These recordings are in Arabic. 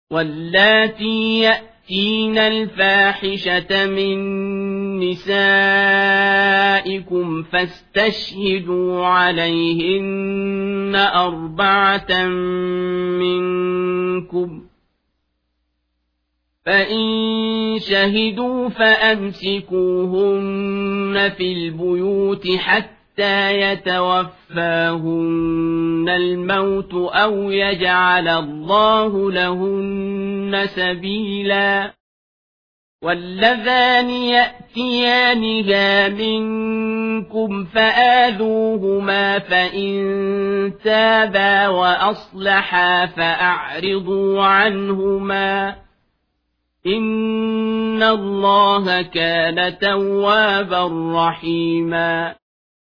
واللاتي يأتين الفاحشة من نسائكم فاستشهدوا عليهن 4 منكم، فإن شهدوا فأمسكوهن في البيوت حتى يتوفاهن الموت أو يجعل الله لهن سبيلا. واللذان يأتيانها منكم فآذوهما، فإن تابا وأصلحا فأعرضوا عنهما، إن الله كان توابا رحيما.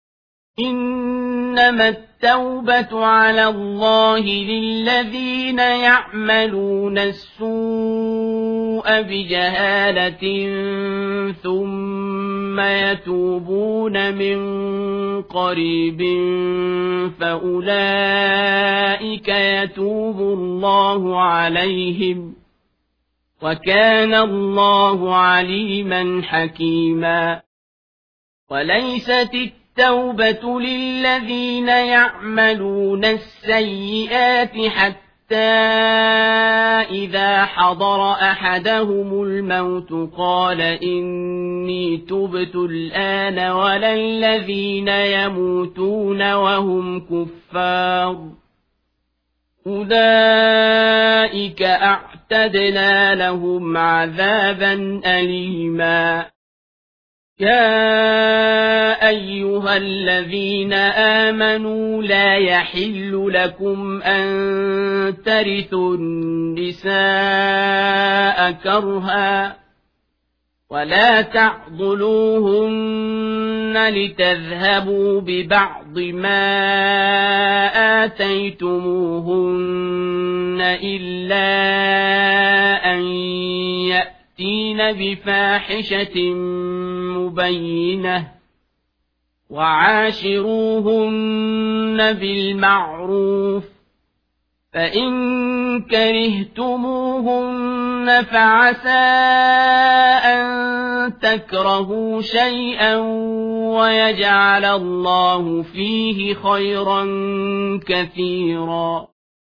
إنما التوبة على الله للذين يعملون السوء بجهالة ثم يتوبون من قريب فأولئك يتوب الله عليهم، وكان الله عليما حكيما. وليست التوبة للذين يعملون السيئات حتى إذا حضر أحدهم الموت قال إني تبت الآن، ولا الذين يموتون وهم كفار، أولئك أعتدنا لهم عذابا أليما. يا أيها الذين آمنوا لا يحل لكم أن ترثوا النساء كرها، ولا تعضلوهن لتذهبوا ببعض ما آتيتموهن إلا أن يأتين بفاحشة مبينة، وعاشروهن بالمعروف، فإن كرهتموهن فعسى أن تكرهوا شيئا ويجعل الله فيه خيرا كثيرا.